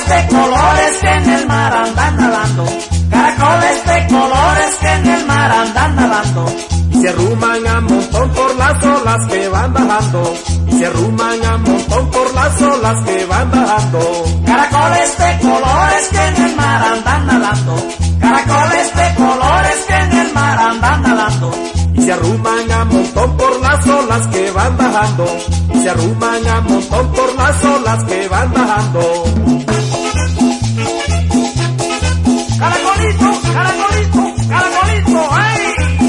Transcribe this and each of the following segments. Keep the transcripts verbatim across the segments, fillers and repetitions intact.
Caracoles de colores que en el mar andan nadando, caracoles de colores que en el mar andan nadando. Y se arruman a montón por las olas que van bajando, y se arruman a montón por las olas que van bajando. Caracoles de colores que en el mar andan nadando, caracoles de colores que en el mar andan nadando. Y se arruman a montón por las olas que van bajando, y se arruman a montón por las olas que van bajando. Caracolito, caracolito, caracolito, ¡ay!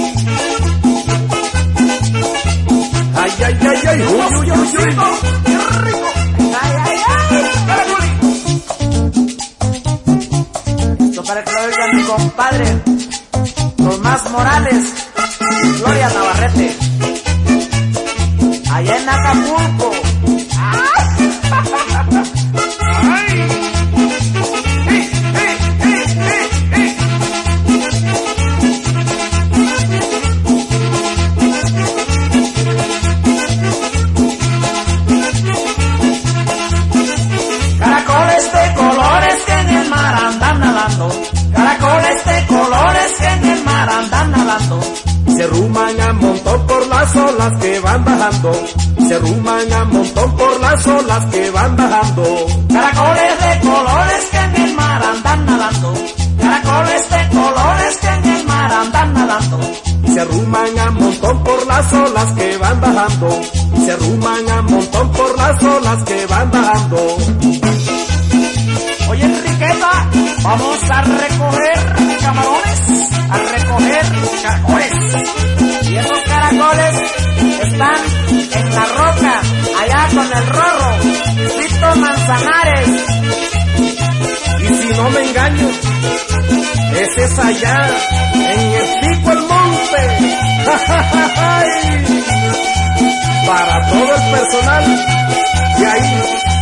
Ay, ay, ay, ay, uy, uy, uy, uy. ¡Qué rico! ¡Ay, ay, ay! ¡Caracolito! Esto para que lo oiga mi compadre Tomás Morales, Gloria Navarrete, allá en Acapulco. ¡Ay! ¡Hey, hey, hey, hey, hey! Caracoles de colores que en el mar andan nadando, caracoles de colores que en el mar andan nadando. Se arruman a montón por las olas que van bajando, se arruman a montón por las olas que van bajando. Caracoles de colores que en el mar andan nadando, caracoles de colores que en el mar andan nadando. Se arruman a montón por las olas que van bajando, se arruman a montón por las olas que van bajando. Oye, Enriqueta, vamos a recoger camarones, a recoger caracoles. Y esos caracoles están en la roca, allá con el Rorro, Tito Manzanares. Y si no me engaño, ese es allá, en el pico el monte. Para todo el personal de ahí.